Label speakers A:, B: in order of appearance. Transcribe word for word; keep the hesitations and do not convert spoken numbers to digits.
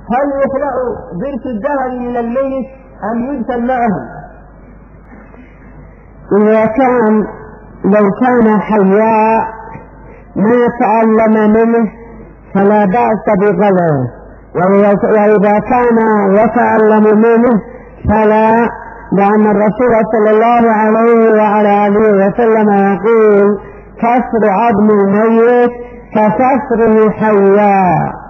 A: هل يخلع ضرس الذهب من الميت أم يدفن معه؟
B: إذا كان لو كان حيا ما تعلم منه فلا بأس بغلعه، وإذا كان يتعلم منه فلا، لأن الرسول صلى الله عليه وعلى آله وسلم يقول: كسر عظم الميت ككسره حيا.